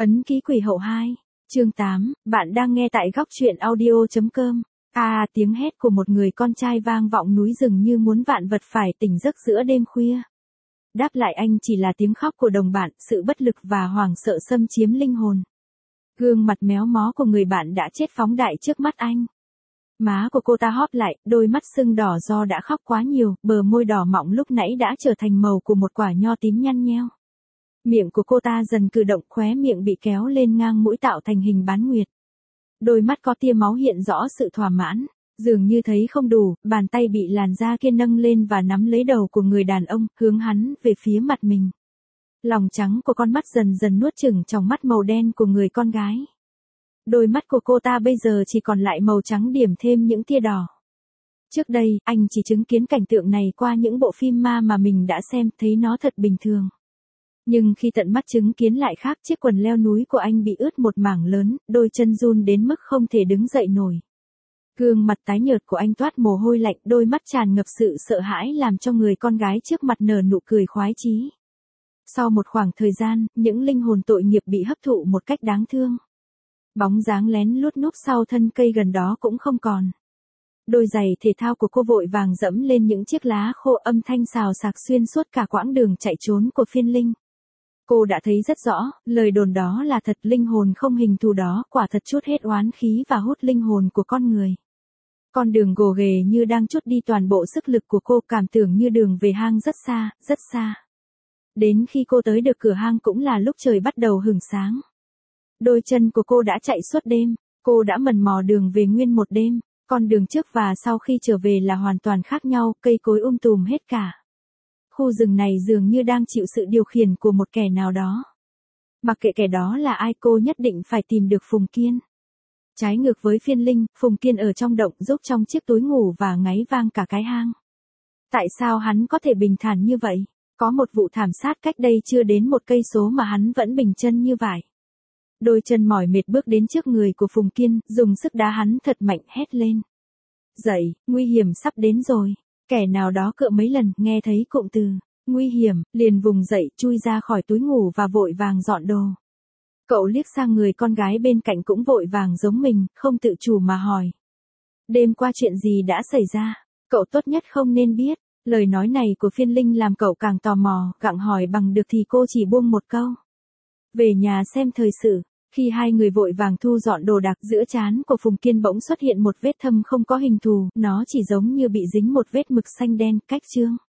Ấn ký quỷ hậu 2, chương 8, bạn đang nghe tại góc truyện audio.com. Tiếng hét của một người con trai vang vọng núi rừng như muốn vạn vật phải tỉnh giấc giữa đêm khuya. Đáp lại anh chỉ là tiếng khóc của đồng bạn, sự bất lực và hoảng sợ xâm chiếm linh hồn. Gương mặt méo mó của người bạn đã chết phóng đại trước mắt anh. Má của cô ta hóp lại, đôi mắt sưng đỏ do đã khóc quá nhiều, bờ môi đỏ mọng lúc nãy đã trở thành màu của một quả nho tím nhăn nheo. Miệng của cô ta dần cử động, khóe miệng bị kéo lên ngang mũi tạo thành hình bán nguyệt. Đôi mắt có tia máu hiện rõ sự thỏa mãn, dường như thấy không đủ, bàn tay bị làn da kia nâng lên và nắm lấy đầu của người đàn ông, hướng hắn về phía mặt mình. Lòng trắng của con mắt dần dần nuốt chửng trong mắt màu đen của người con gái. Đôi mắt của cô ta bây giờ chỉ còn lại màu trắng điểm thêm những tia đỏ. Trước đây, anh chỉ chứng kiến cảnh tượng này qua những bộ phim ma mà mình đã xem, thấy nó thật bình thường. Nhưng khi tận mắt chứng kiến lại khác, chiếc quần leo núi của anh bị ướt một mảng lớn, đôi chân run đến mức không thể đứng dậy nổi. Gương mặt tái nhợt của anh toát mồ hôi lạnh, đôi mắt tràn ngập sự sợ hãi làm cho người con gái trước mặt nở nụ cười khoái chí. Sau một khoảng thời gian, những linh hồn tội nghiệp bị hấp thụ một cách đáng thương. Bóng dáng lén lút núp sau thân cây gần đó cũng không còn. Đôi giày thể thao của cô vội vàng dẫm lên những chiếc lá khô, âm thanh xào xạc xuyên suốt cả quãng đường chạy trốn của phiên linh. Cô đã thấy rất rõ, lời đồn đó là thật, linh hồn không hình thù đó quả thật trút hết oán khí và hút linh hồn của con người. Con đường gồ ghề như đang trút đi toàn bộ sức lực của cô, cảm tưởng như đường về hang rất xa, rất xa. Đến khi cô tới được cửa hang cũng là lúc trời bắt đầu hửng sáng. Đôi chân của cô đã chạy suốt đêm, cô đã mần mò đường về nguyên một đêm, con đường trước và sau khi trở về là hoàn toàn khác nhau, cây cối tùm hết cả. Khu rừng này dường như đang chịu sự điều khiển của một kẻ nào đó. Mặc kệ kẻ đó là ai, cô nhất định phải tìm được Phùng Kiên. Trái ngược với phiên linh, Phùng Kiên ở trong động giúp trong chiếc túi ngủ và ngáy vang cả cái hang. Tại sao hắn có thể bình thản như vậy? Có một vụ thảm sát cách đây chưa đến 1 cây số mà hắn vẫn bình chân như vậy. Đôi chân mỏi mệt bước đến trước người của Phùng Kiên, dùng sức đá hắn thật mạnh, hét lên. Dậy, nguy hiểm sắp đến rồi. Kẻ nào đó cựa mấy lần, nghe thấy cụm từ nguy hiểm, liền vùng dậy, chui ra khỏi túi ngủ và vội vàng dọn đồ. Cậu liếc sang người con gái bên cạnh cũng vội vàng giống mình, không tự chủ mà hỏi. Đêm qua chuyện gì đã xảy ra? Cậu tốt nhất không nên biết. Lời nói này của phiên linh làm cậu càng tò mò, gặng hỏi bằng được thì cô chỉ buông một câu. Về nhà xem thời sự. Khi hai người vội vàng thu dọn đồ đạc, giữa trán của Phùng Kiên bỗng xuất hiện một vết thâm không có hình thù, nó chỉ giống như bị dính một vết mực xanh đen, cách chương.